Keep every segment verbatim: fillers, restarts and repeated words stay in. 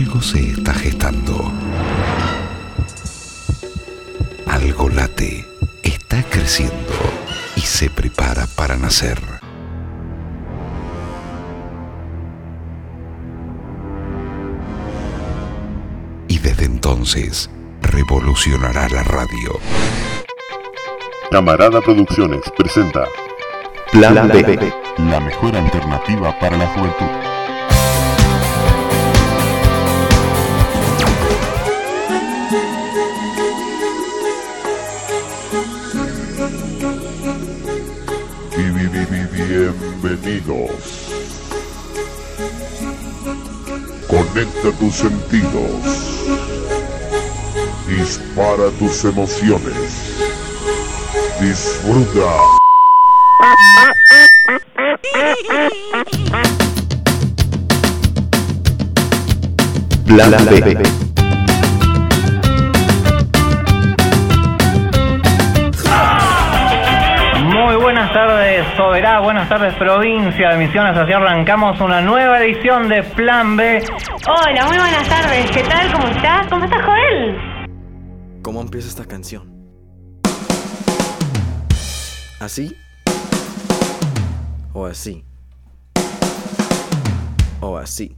Algo se está gestando. Algo late, está creciendo y se prepara para nacer. Y desde entonces revolucionará la radio. Camarada Producciones presenta Plan B, la mejor alternativa para la juventud. Bienvenidos. Conecta tus sentidos. Dispara tus emociones. Disfruta. Plan B. Muy buenas tardes, Soberá, buenas tardes, provincia de Misiones. Así arrancamos una nueva edición de Plan B. Hola, muy buenas tardes. ¿Qué tal? ¿Cómo estás? ¿Cómo estás, Joel? ¿Cómo empieza esta canción? ¿Así? ¿O así? ¿O así?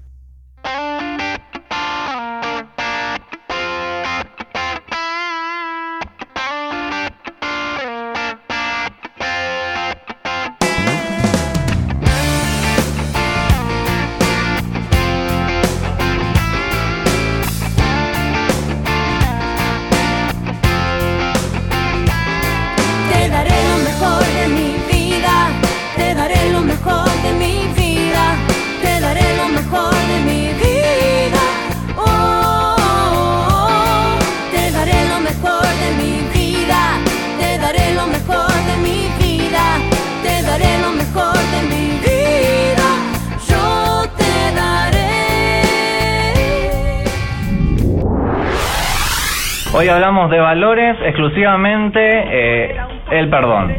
Hoy hablamos de valores, exclusivamente eh, el perdón.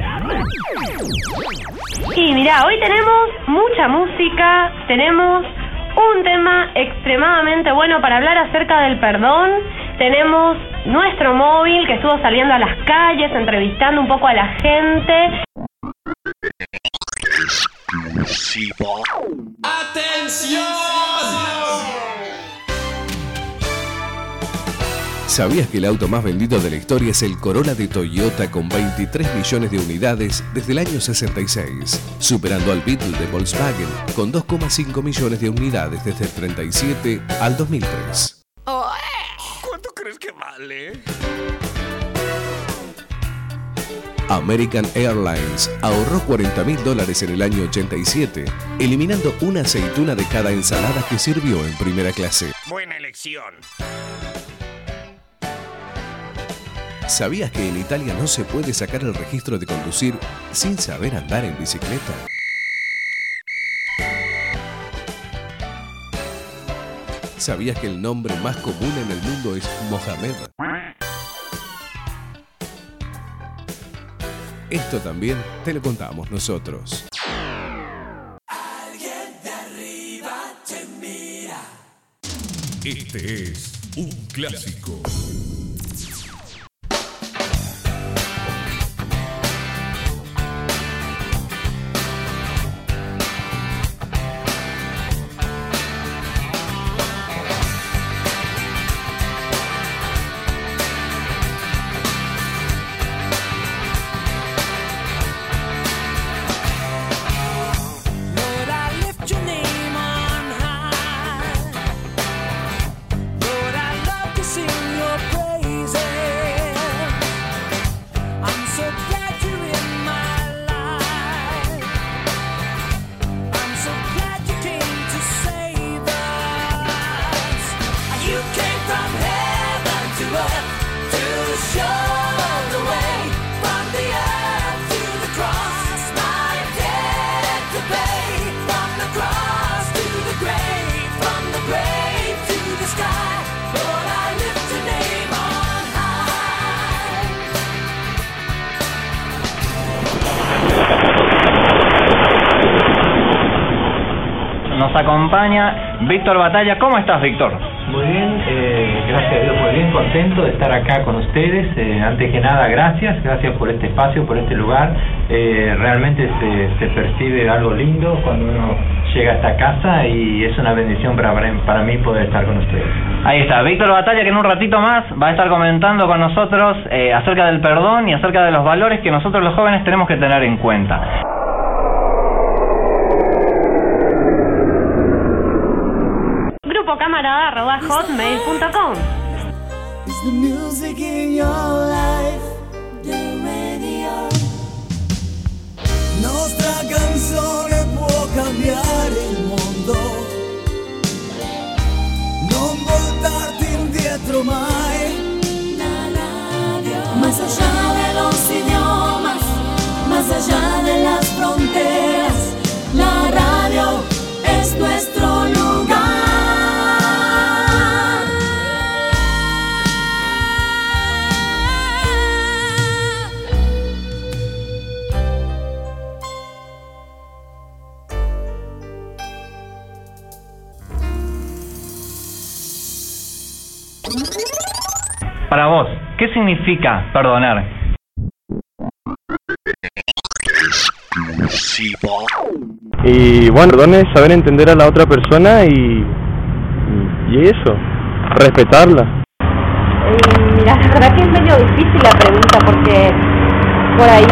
Y mirá, hoy tenemos mucha música, tenemos un tema extremadamente bueno para hablar acerca del perdón. Tenemos nuestro móvil que estuvo saliendo a las calles, entrevistando un poco a la gente. Exclusivo. ¡Atención! ¿Sabías que el auto más vendido de la historia es el Corolla de Toyota con veintitrés millones de unidades desde el año sesenta y seis, superando al Beetle de Volkswagen con dos coma cinco millones de unidades desde el treinta y siete al dos mil tres? Oh, ¿cuánto crees que vale? American Airlines ahorró cuarenta mil dólares en el año ochenta y siete, eliminando una aceituna de cada ensalada que sirvió en primera clase. Buena elección. ¿Sabías que en Italia no se puede sacar el registro de conducir sin saber andar en bicicleta? ¿Sabías que el nombre más común en el mundo es Mohamed? Esto también te lo contamos nosotros. Alguien de arriba te mira. Este es un clásico. Nos acompaña Víctor Batalla. ¿Cómo estás, Víctor? Muy bien, eh, gracias a Dios, muy bien, contento de estar acá con ustedes. Eh, antes que nada, gracias, gracias por este espacio, por este lugar. Eh, realmente se, se percibe algo lindo cuando uno llega a esta casa y es una bendición para, para mí poder estar con ustedes. Ahí está, Víctor Batalla, que en un ratito más va a estar comentando con nosotros eh, acerca del perdón y acerca de los valores que nosotros los jóvenes tenemos que tener en cuenta. Grupo camarada arroba hotmail punto com. Nostra canzone può cambiare il mondo, non voltarti indietro mai. Más allá de los idiomas, más allá de las fronteras, la radio es nuestro lugar. Para vos, ¿qué significa perdonar? Y bueno, perdón es saber entender a la otra persona y, y eso, respetarla. Eh, mira, la verdad que es medio difícil la pregunta porque por ahí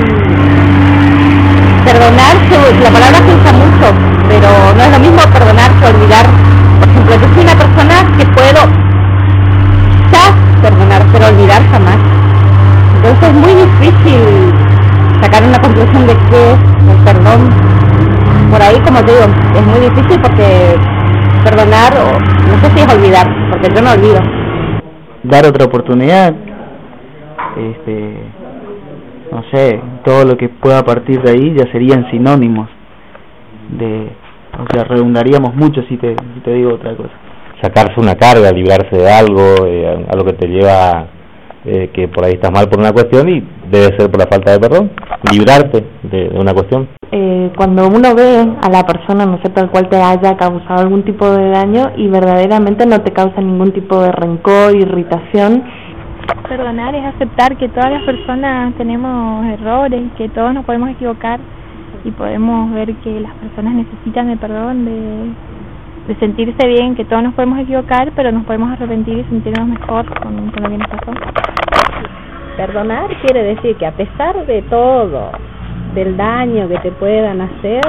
perdonar, la palabra se usa mucho, pero no es lo mismo perdonar que olvidar. Por ejemplo, yo soy una persona que puedo ya perdonar, pero olvidar jamás. Entonces es muy difícil sacar una conclusión de qué es el perdón. Por ahí, como te digo, es muy difícil porque perdonar, o no sé si es olvidar, porque yo no olvido. Dar otra oportunidad, este, no sé, todo lo que pueda partir de ahí ya serían sinónimos de, o sea, redundaríamos mucho si te, si te digo otra cosa. Sacarse una carga, librarse de algo, eh, algo que te lleva, eh, que por ahí estás mal por una cuestión y debe ser por la falta de perdón, librarte de, de una cuestión. Eh, cuando uno ve a la persona, no sé, tal cual te haya causado algún tipo de daño y verdaderamente no te causa ningún tipo de rencor, irritación. Perdonar es aceptar que todas las personas tenemos errores, que todos nos podemos equivocar y podemos ver que las personas necesitan el perdón, de, de sentirse bien, que todos nos podemos equivocar, pero nos podemos arrepentir y sentirnos mejor con, con lo que nos pasó. Perdonar quiere decir que a pesar de todo, del daño que te puedan hacer,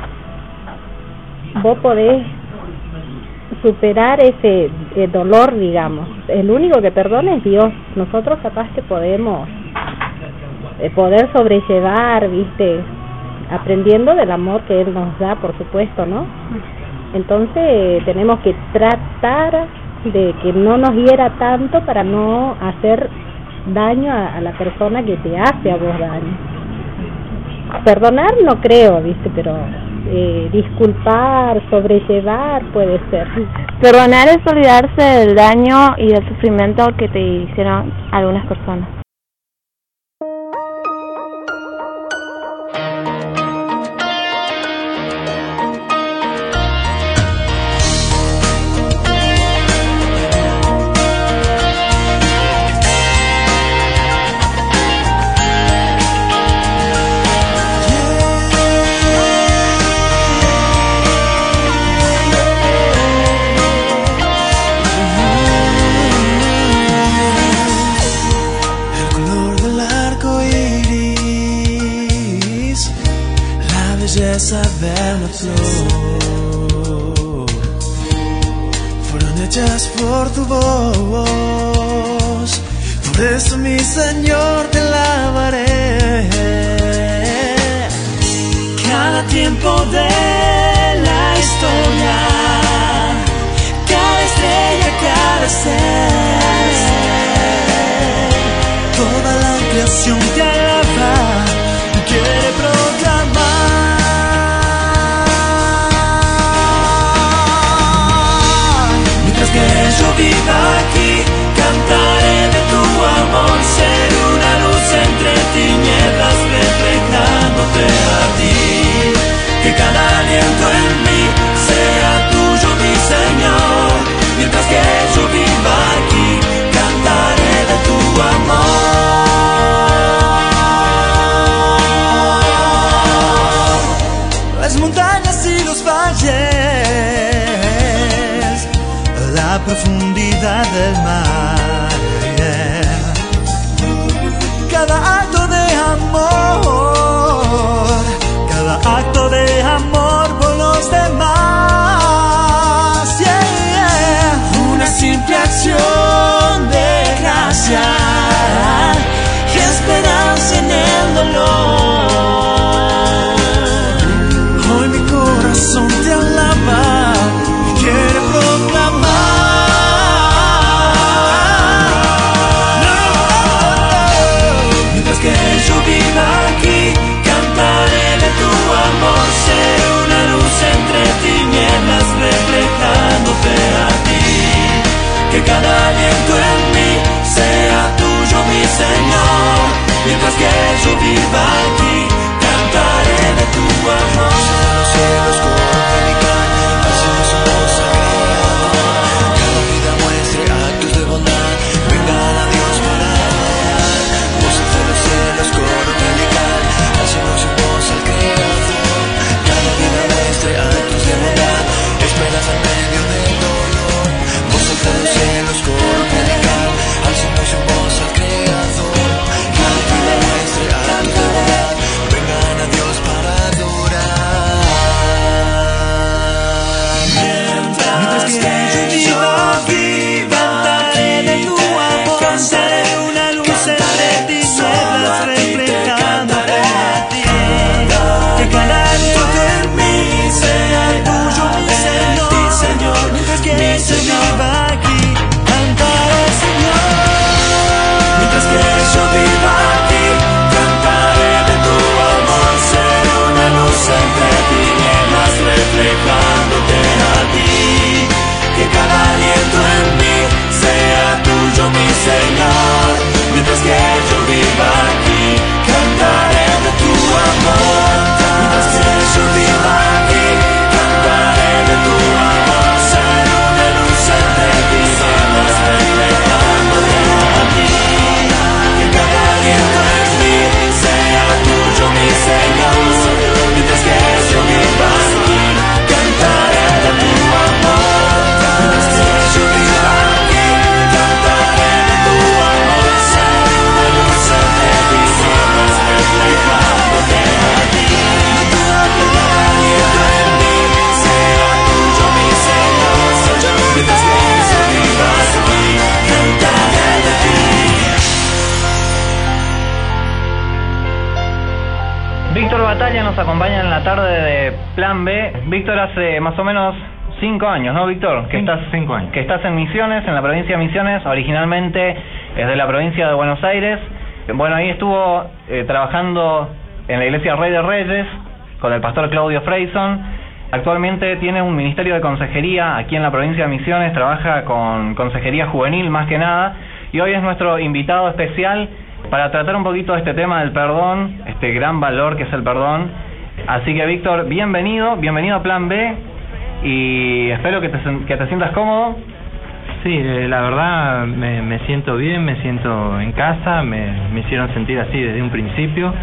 vos podés superar ese eh, dolor, digamos. El único que perdona es Dios. Nosotros capaz que podemos eh, poder sobrellevar, viste, aprendiendo del amor que Él nos da, por supuesto, ¿no? Entonces eh, tenemos que tratar de que no nos hiera tanto para no hacer daño a, a la persona que te hace a vos daño. Perdonar no creo, viste, pero eh, disculpar, sobrellevar puede ser. Perdonar es olvidarse del daño y del sufrimiento que te hicieron algunas personas. De una flor fueron hechas por tu voz, por eso mi Señor te alabaré. Cada tiempo de la historia, cada estrella, cada ser, toda la creación te alaba y quiere proclamar. Que yo viva aquí, cantaré de tu amor, ser una luz entre tinieblas, reflejándote a ti. Que cada aliento en mí sea tuyo, mi Señor, mientras que profundidad del mar. Yeah. Cada acto de amor, cada acto de amor por los demás. Yeah, yeah. Una simple acción de gracia y esperanza en el dolor. Hoy mi corazón te alaba y quiere proclamar. No, mientras que yo viva aquí, cantaré de tu amor. Seré una luz entre tinieblas, reflejándote a ti. Que cada aliento en mí sea tuyo, mi Señor. Mientras que yo viva aquí, cantaré de tu amor. Los cielos corren predicar, al cielo su voz sagrada. Cada vida muestre actos de bondad, vengan a Dios para adorar. Voces de los cielos corren predicar, al cielo su voz al Creador. Cada vida muestre actos de bondad, esperanza en medio del dolor. Voces de los cielos corren predicar, al cielo su voz al Creador. Cada vida muestre actos de bondad, vengan a Dios para adorar. Mientras que yo aquí cantaré de tu amor, seré una luz entre tinieblas, reflejándote a ti. Que cada aliento en mí sea tuyo, mi Señor. Mientras que yo viva aquí, cantaré, Señor. Mientras que yo viva aquí, cantaré de tu amor. Seré una luz entre tinieblas, reflejándote a ti. Que cada aliento en mí sea tuyo, mi Señor. Mientras que yo viva aquí, cantaré de tu amor. Mientras que yo viva aquí, cantaré de tu amor. Seré una luz entre tinieblas, reflejándote a ti. Que cada aliento en mí sea tuyo, mi Señor. Mientras que yo viva aquí, cantaré de tu amor. Mientras que yo viva aquí, cantaré de tu amor. Seré una luz entre tinieblas, reflejándote a ti. Que cada aliento en mí sea tuyo, mi Señor. Mientras que yo viva aquí, cantaré de ti. Víctor Batalla nos acompaña en la tarde de Plan B. Víctor, hace más o menos cinco años, ¿no, Víctor? Que estás, cinco años. Que estás en Misiones, en la provincia de Misiones. Originalmente es de la provincia de Buenos Aires. Bueno, ahí estuvo eh, trabajando en la iglesia Rey de Reyes con el pastor Claudio Freyson. Actualmente tiene un ministerio de consejería aquí en la provincia de Misiones. Trabaja con consejería juvenil más que nada. Y hoy es nuestro invitado especial para tratar un poquito de este tema del perdón, este gran valor que es el perdón. Así que, Víctor, bienvenido, bienvenido a Plan B y espero que te, que te sientas cómodo. Sí, eh, la verdad me, me siento bien, me siento en casa, me, me hicieron sentir así desde un principio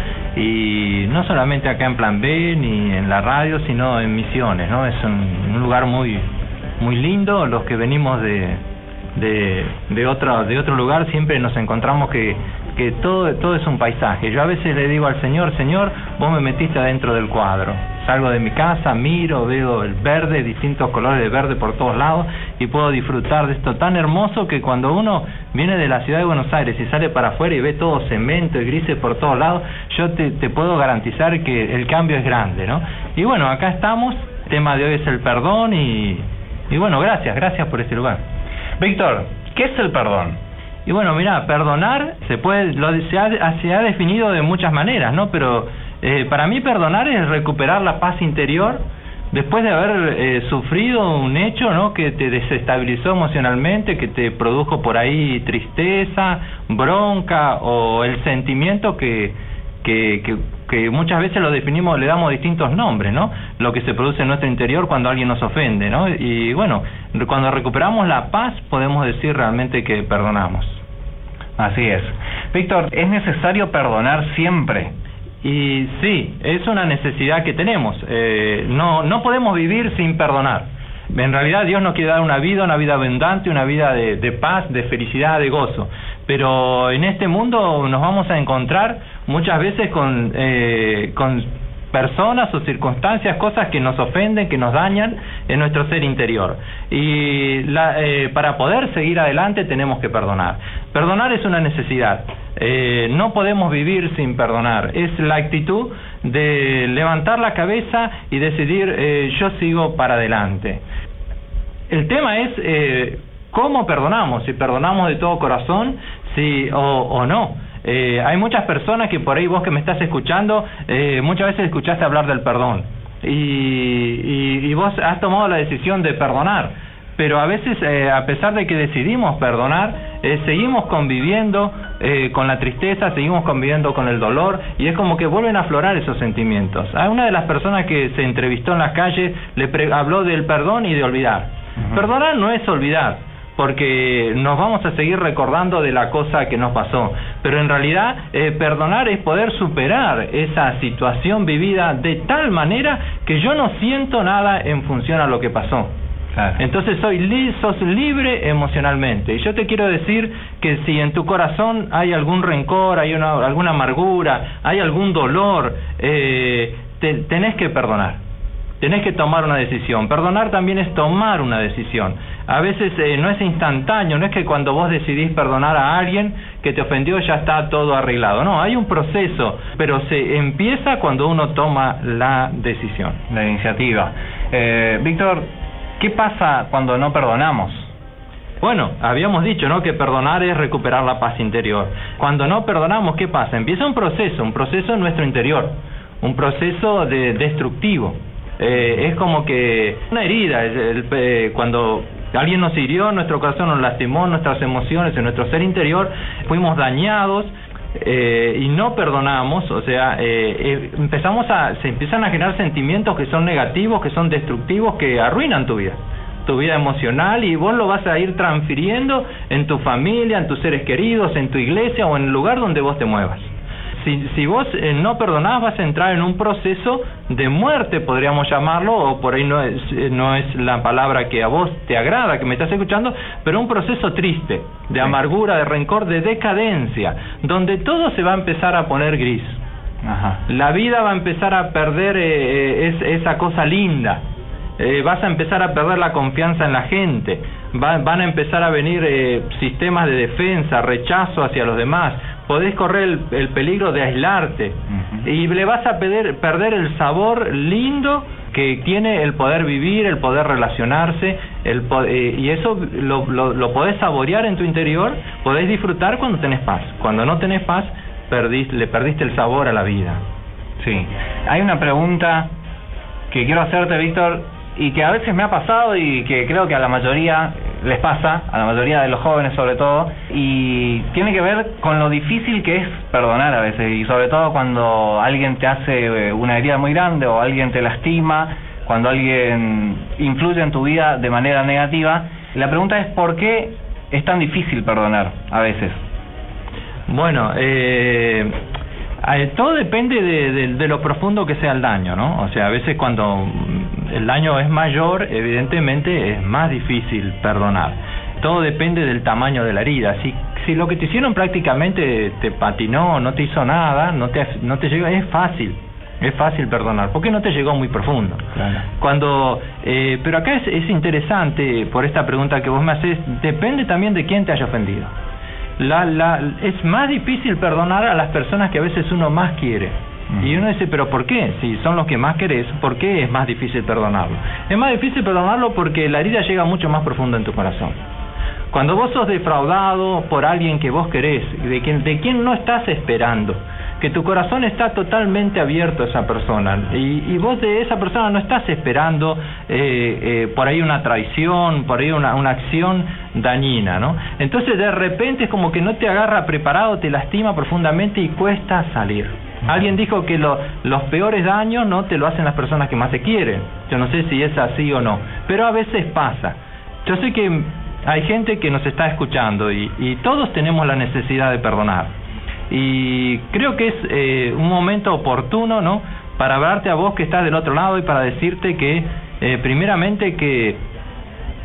y no solamente acá en Plan B ni en la radio, sino en Misiones, ¿no? Es un, un lugar muy muy lindo. Los que venimos de de de otro de otro lugar siempre nos encontramos que que todo todo es un paisaje. Yo a veces le digo al Señor, Señor, vos me metiste adentro del cuadro. Salgo de mi casa, miro, veo el verde, distintos colores de verde por todos lados y puedo disfrutar de esto tan hermoso que cuando uno viene de la ciudad de Buenos Aires y sale para afuera y ve todo cemento y grises por todos lados, yo te, te puedo garantizar que el cambio es grande, ¿no? Y bueno, acá estamos, el tema de hoy es el perdón y, y bueno, gracias, gracias por este lugar. Víctor, ¿qué es el perdón? Y bueno, mira, perdonar se puede, lo, se, ha, se ha definido de muchas maneras, ¿no? Pero eh, para mí perdonar es recuperar la paz interior después de haber eh, sufrido un hecho, ¿no? Que te desestabilizó emocionalmente, que te produjo por ahí tristeza, bronca o el sentimiento que que, que que muchas veces lo definimos, le damos distintos nombres, ¿no? Lo que se produce en nuestro interior cuando alguien nos ofende, ¿no? Y bueno, cuando recuperamos la paz podemos decir realmente que perdonamos. Así es. Víctor, ¿es necesario perdonar siempre? Y sí, es una necesidad que tenemos. Eh, no, no podemos vivir sin perdonar. En realidad Dios nos quiere dar una vida, una vida abundante, una vida de, de paz, de felicidad, de gozo. Pero en este mundo nos vamos a encontrar muchas veces con, eh, con personas o circunstancias, cosas que nos ofenden, que nos dañan en nuestro ser interior. Y la, eh, para poder seguir adelante tenemos que perdonar. Perdonar es una necesidad. Eh, no podemos vivir sin perdonar. Es la actitud de levantar la cabeza y decidir eh, yo sigo para adelante. El tema es eh, cómo perdonamos, si perdonamos de todo corazón, si o, o no. Eh, hay muchas personas que por ahí vos que me estás escuchando, eh, muchas veces escuchaste hablar del perdón y, y, y vos has tomado la decisión de perdonar, pero a veces eh, a pesar de que decidimos perdonar, eh, seguimos conviviendo eh, con la tristeza, seguimos conviviendo con el dolor y es como que vuelven a aflorar esos sentimientos. A una de las personas que se entrevistó en las calles le pre- habló del perdón y de olvidar. Uh-huh. Perdonar no es olvidar, porque nos vamos a seguir recordando de la cosa que nos pasó, pero en realidad eh, perdonar es poder superar esa situación vivida de tal manera que yo no siento nada en función a lo que pasó. Claro. Entonces soy li- sos libre emocionalmente, y yo te quiero decir que si en tu corazón hay algún rencor, hay una, alguna amargura, hay algún dolor, eh, te, tenés que perdonar. Tenés que tomar una decisión. Perdonar también es tomar una decisión. A veces eh, no es instantáneo, no es que cuando vos decidís perdonar a alguien que te ofendió ya está todo arreglado. No, hay un proceso, pero se empieza cuando uno toma la decisión, la iniciativa. Eh, Víctor, ¿qué pasa cuando no perdonamos? Bueno, habíamos dicho, ¿no?, que perdonar es recuperar la paz interior. Cuando no perdonamos, ¿qué pasa? Empieza un proceso, un proceso en nuestro interior, un proceso de destructivo. Eh, es como que una herida, el, el, eh, cuando alguien nos hirió, nuestro corazón nos lastimó, nuestras emociones, en nuestro ser interior, fuimos dañados eh, y no perdonamos, o sea, eh, eh, empezamos a, se empiezan a generar sentimientos que son negativos, que son destructivos, que arruinan tu vida, tu vida emocional, y vos lo vas a ir transfiriendo en tu familia, en tus seres queridos, en tu iglesia o en el lugar donde vos te muevas. Si, si vos eh, no perdonás, vas a entrar en un proceso de muerte, podríamos llamarlo, o por ahí no es, eh, no es la palabra que a vos te agrada, que me estás escuchando, pero un proceso triste, de amargura, de rencor, de decadencia, donde todo se va a empezar a poner gris. Ajá. La vida va a empezar a perder eh, es, esa cosa linda. Eh, vas a empezar a perder la confianza en la gente, va, van a empezar a venir eh, sistemas de defensa, rechazo hacia los demás, podés correr el, el peligro de aislarte. Uh-huh. Y le vas a pedir, perder el sabor lindo que tiene el poder vivir, el poder relacionarse, el eh, y eso lo, lo, lo podés saborear en tu interior, podés disfrutar cuando tenés paz. Cuando no tenés paz, perdís, le perdiste el sabor a la vida. Sí. Hay una pregunta que quiero hacerte, Víctor, y que a veces me ha pasado y que creo que a la mayoría les pasa, a la mayoría de los jóvenes sobre todo, y tiene que ver con lo difícil que es perdonar a veces, y sobre todo cuando alguien te hace una herida muy grande o alguien te lastima, cuando alguien influye en tu vida de manera negativa. La pregunta es ¿por qué es tan difícil perdonar a veces? Bueno, eh... todo depende de, de, de lo profundo que sea el daño, ¿no? O sea, a veces cuando el daño es mayor, evidentemente es más difícil perdonar. Todo depende del tamaño de la herida. Si, si lo que te hicieron prácticamente te patinó, no te hizo nada, no te, no te llegó, es fácil, es fácil perdonar, porque no te llegó muy profundo. Claro. Cuando, eh, pero acá es, es interesante, por esta pregunta que vos me haces, depende también de quién te haya ofendido. La, la, es más difícil perdonar a las personas que a veces uno más quiere. Uh-huh. Y uno dice, ¿pero por qué? Si son los que más querés, ¿por qué es más difícil perdonarlo? Es más difícil perdonarlo porque la herida llega mucho más profundo en tu corazón. Cuando vos sos defraudado por alguien que vos querés, de quien, de quien no estás esperando, que tu corazón está totalmente abierto a esa persona, y, y vos de esa persona no estás esperando eh, eh, por ahí una traición, por ahí una, una acción dañina, ¿no? Entonces de repente es como que no te agarra preparado, te lastima profundamente y cuesta salir. Alguien dijo que lo, los peores daños no te lo hacen las personas que más te quieren. Yo no sé si es así o no, pero a veces pasa. Yo sé que hay gente que nos está escuchando y, y todos tenemos la necesidad de perdonar. Y creo que es eh, un momento oportuno, ¿no?, para hablarte a vos que estás del otro lado y para decirte que, eh, primeramente, que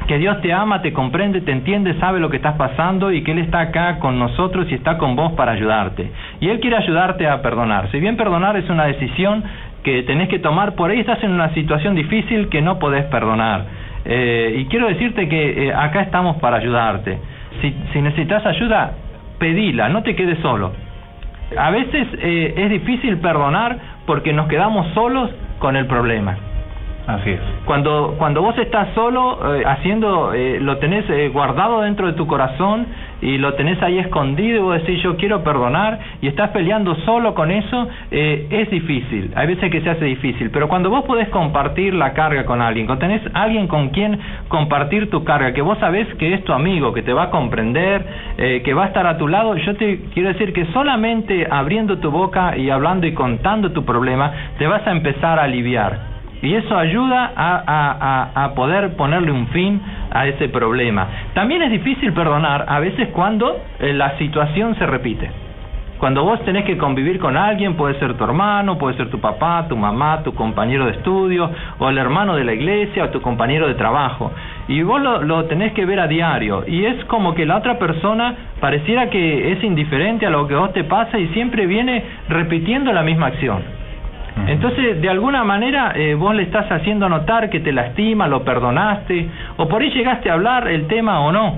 que Dios te ama, te comprende, te entiende, sabe lo que estás pasando y que Él está acá con nosotros y está con vos para ayudarte. Y Él quiere ayudarte a perdonar. Si bien perdonar es una decisión que tenés que tomar, por ahí estás en una situación difícil que no podés perdonar. Eh, y quiero decirte que eh, acá estamos para ayudarte. Si, si necesitas ayuda, pedila, no te quedes solo. A veces eh, es difícil perdonar porque nos quedamos solos con el problema. Así es. Cuando cuando vos estás solo, eh, haciendo, eh, lo tenés eh, guardado dentro de tu corazón y lo tenés ahí escondido y vos decís yo quiero perdonar y estás peleando solo con eso, eh, es difícil, hay veces que se hace difícil, pero cuando vos podés compartir la carga con alguien, cuando tenés alguien con quien compartir tu carga, que vos sabés que es tu amigo, que te va a comprender, eh, que va a estar a tu lado, yo te quiero decir que solamente abriendo tu boca y hablando y contando tu problema, te vas a empezar a aliviar. Y eso ayuda a, a, a, a poder ponerle un fin a ese problema. También es difícil perdonar a veces cuando eh, la situación se repite. Cuando vos tenés que convivir con alguien, puede ser tu hermano, puede ser tu papá, tu mamá, tu compañero de estudio, o el hermano de la iglesia, o tu compañero de trabajo. Y vos lo, lo tenés que ver a diario. Y es como que la otra persona pareciera que es indiferente a lo que vos te pasa y siempre viene repitiendo la misma acción. Entonces, de alguna manera, eh, vos le estás haciendo notar que te lastima, lo perdonaste, o por ahí llegaste a hablar el tema o no.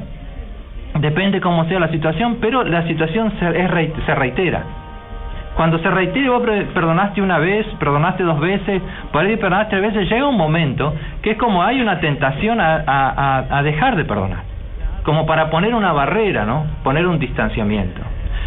Depende cómo sea la situación, pero la situación se, es, se reitera. Cuando se reitera, vos perdonaste una vez, perdonaste dos veces, por ahí perdonaste tres veces, llega un momento que es como hay una tentación a, a, a dejar de perdonar. Como para poner una barrera, ¿no? Poner un distanciamiento.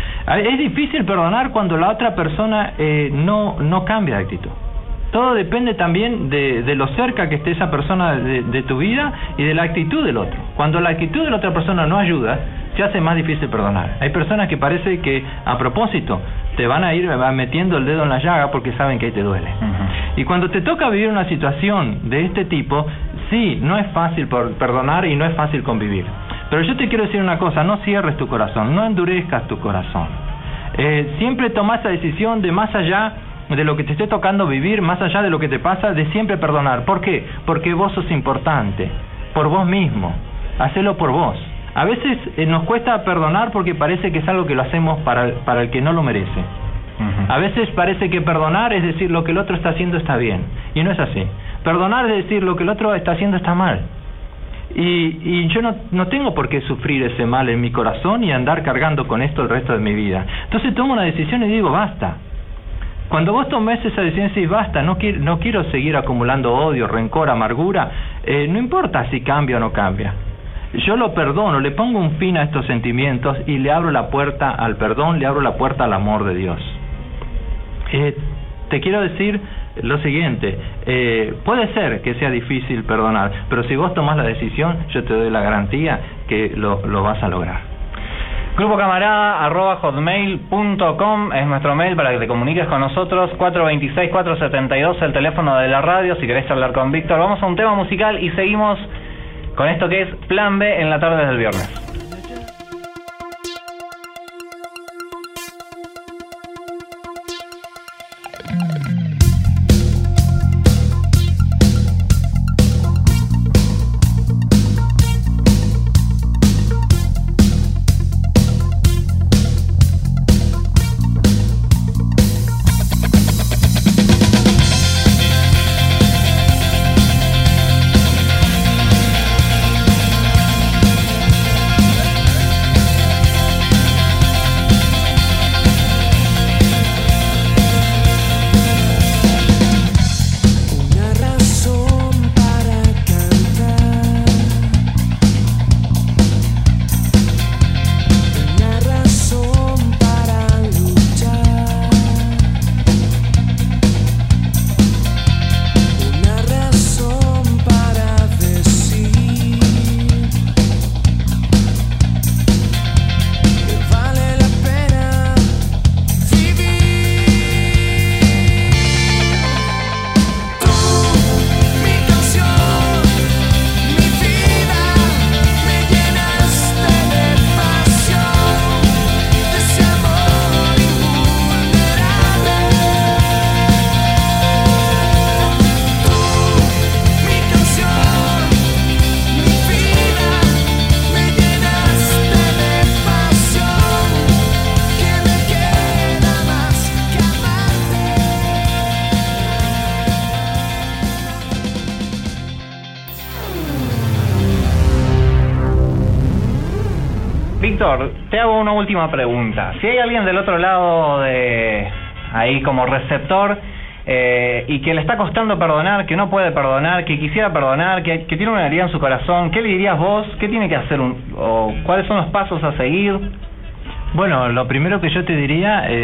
Es difícil perdonar cuando la otra persona eh, no, no cambia de actitud. Todo depende también de, de lo cerca que esté esa persona de, de tu vida y de la actitud del otro. Cuando la actitud de la otra persona no ayuda, se hace más difícil perdonar. Hay personas que parece que a propósito te van a ir metiendo el dedo en la llaga porque saben que ahí te duele. Uh-huh. Y cuando te toca vivir una situación de este tipo, sí, no es fácil por perdonar y no es fácil convivir. Pero yo te quiero decir una cosa, no cierres tu corazón, no endurezcas tu corazón. Eh, siempre toma esa decisión de más allá de lo que te esté tocando vivir, más allá de lo que te pasa, de siempre perdonar. ¿Por qué? Porque vos sos importante, por vos mismo, hacelo por vos. A veces eh, nos cuesta perdonar porque parece que es algo que lo hacemos para, para el que no lo merece. Uh-huh. A veces parece que perdonar es decir lo que el otro está haciendo está bien, y no es así. Perdonar es decir lo que el otro está haciendo está mal. Y, y yo no, no tengo por qué sufrir ese mal en mi corazón y andar cargando con esto el resto de mi vida. Entonces tomo una decisión y digo basta. Cuando vos tomés esa decisión y decís basta, no quiero, no quiero seguir acumulando odio, rencor, amargura, eh, no importa si cambia o no cambia. Yo lo perdono, le pongo un fin a estos sentimientos y le abro la puerta al perdón, le abro la puerta al amor de Dios. Eh, te quiero decir lo siguiente, eh, puede ser que sea difícil perdonar, pero si vos tomás la decisión, yo te doy la garantía que lo, lo vas a lograr. Grupo Camarada arroba hotmail punto com es nuestro mail para que te comuniques con nosotros. Cuatro dos seis, cuatro siete dos el teléfono de la radio si querés hablar con Víctor. Vamos a un tema musical y seguimos con esto que es Plan B en la tarde del viernes. We'll be right back. Víctor, te hago una última pregunta. Si hay alguien del otro lado de ahí como receptor eh, y que le está costando perdonar, que no puede perdonar, que quisiera perdonar, que, que tiene una herida en su corazón, ¿qué le dirías vos? ¿Qué tiene que hacer? Un, o ¿cuáles son los pasos a seguir? Bueno, lo primero que yo te diría, eh,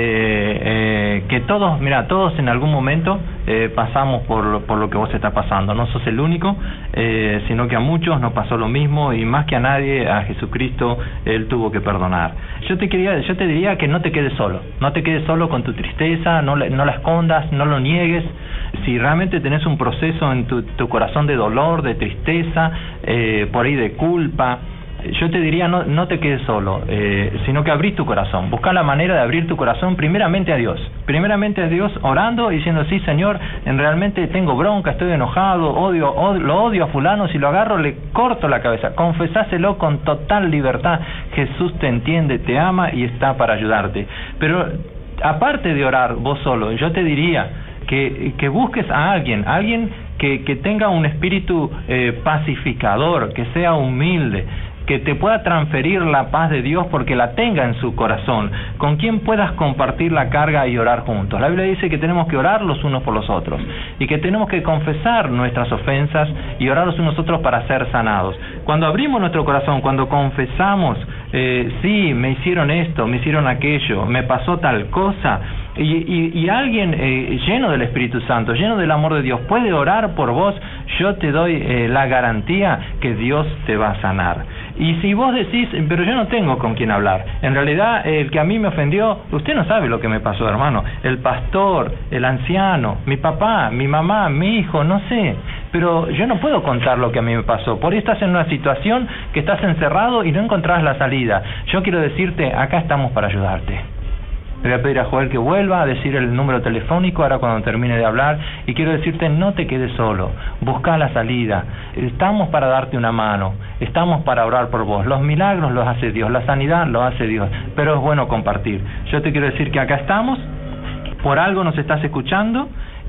eh, que todos, mira, todos en algún momento eh, pasamos por, por lo que vos estás pasando. No sos el único, eh, sino que a muchos nos pasó lo mismo y más que a nadie, a Jesucristo, Él tuvo que perdonar. Yo te quería, yo te diría que no te quedes solo, no te quedes solo con tu tristeza, no, la- no la escondas, no lo niegues. Si realmente tenés un proceso en tu, tu corazón de dolor, de tristeza, eh, por ahí de culpa, yo te diría no, no te quedes solo, eh, sino que abrís tu corazón, busca la manera de abrir tu corazón primeramente a Dios, primeramente a Dios orando y diciendo, sí Señor, en realmente tengo bronca, estoy enojado, odio, odio, lo odio a fulano, si lo agarro le corto la cabeza, confesáselo con total libertad, Jesús te entiende, te ama y está para ayudarte. Pero aparte de orar vos solo, yo te diría que, que busques a alguien, alguien que, que tenga un espíritu eh, pacificador, que sea humilde, que te pueda transferir la paz de Dios porque la tenga en su corazón, con quien puedas compartir la carga y orar juntos. La Biblia dice que tenemos que orar los unos por los otros y que tenemos que confesar nuestras ofensas y orar los unos otros para ser sanados. Cuando abrimos nuestro corazón, cuando confesamos, eh, sí, me hicieron esto, me hicieron aquello, me pasó tal cosa, y, y, y alguien eh, lleno del Espíritu Santo, lleno del amor de Dios, puede orar por vos, yo te doy eh, la garantía que Dios te va a sanar. Y si vos decís, pero yo no tengo con quién hablar, en realidad el que a mí me ofendió, usted no sabe lo que me pasó, hermano, el pastor, el anciano, mi papá, mi mamá, mi hijo, no sé, pero yo no puedo contar lo que a mí me pasó. Por ahí estás en una situación que estás encerrado y no encontrás la salida. Yo quiero decirte, acá estamos para ayudarte. Le voy a pedir a Joel que vuelva a decir el número telefónico ahora cuando termine de hablar, y quiero decirte, no te quedes solo, busca la salida, estamos para darte una mano, estamos para orar por vos, los milagros los hace Dios, la sanidad lo hace Dios, pero es bueno compartir. Yo te quiero decir que acá estamos, por algo nos estás escuchando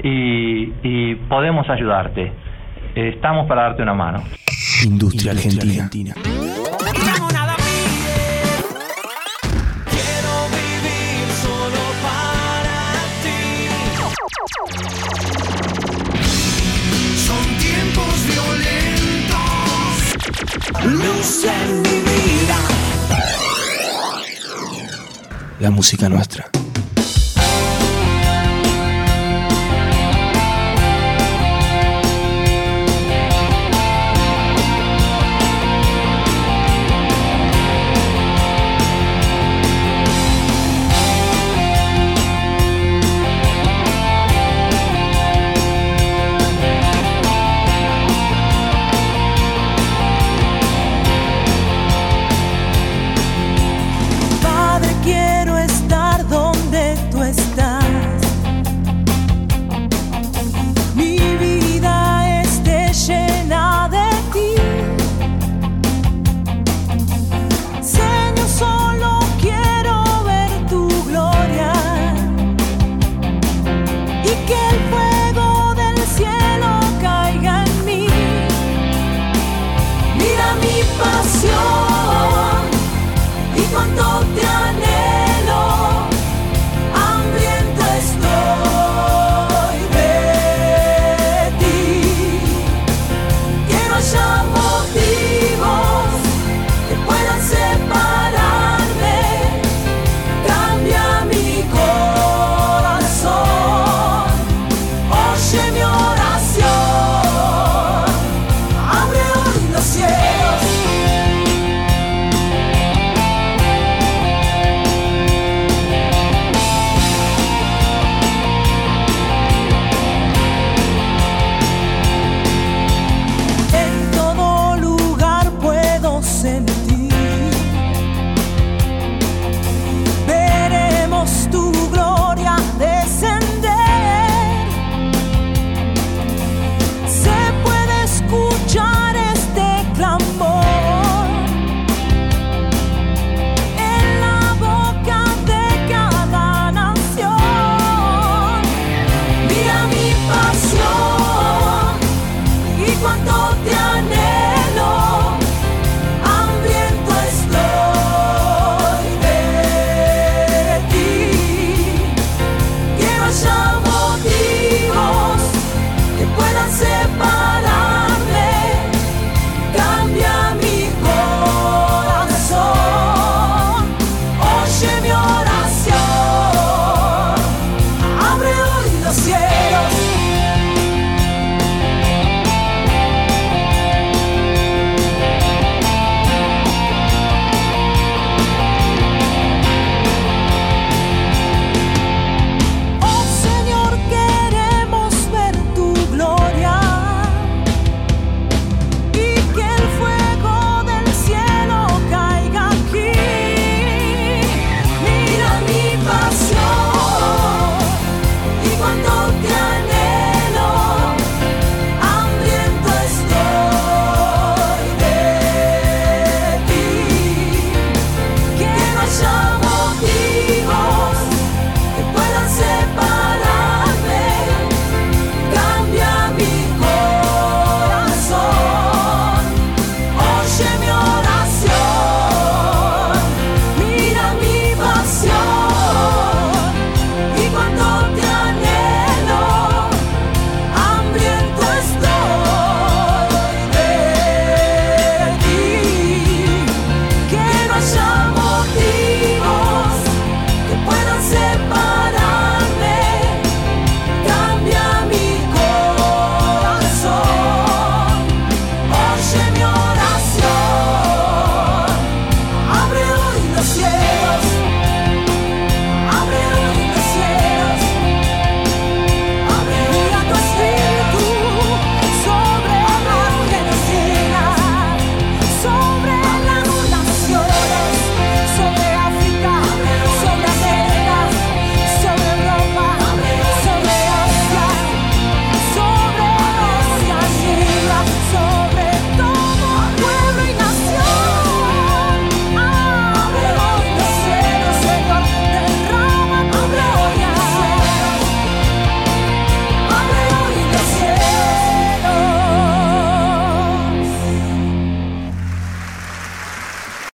y, y podemos ayudarte, estamos para darte una mano. Industria Argentina. Luz en mi vida. La música nuestra.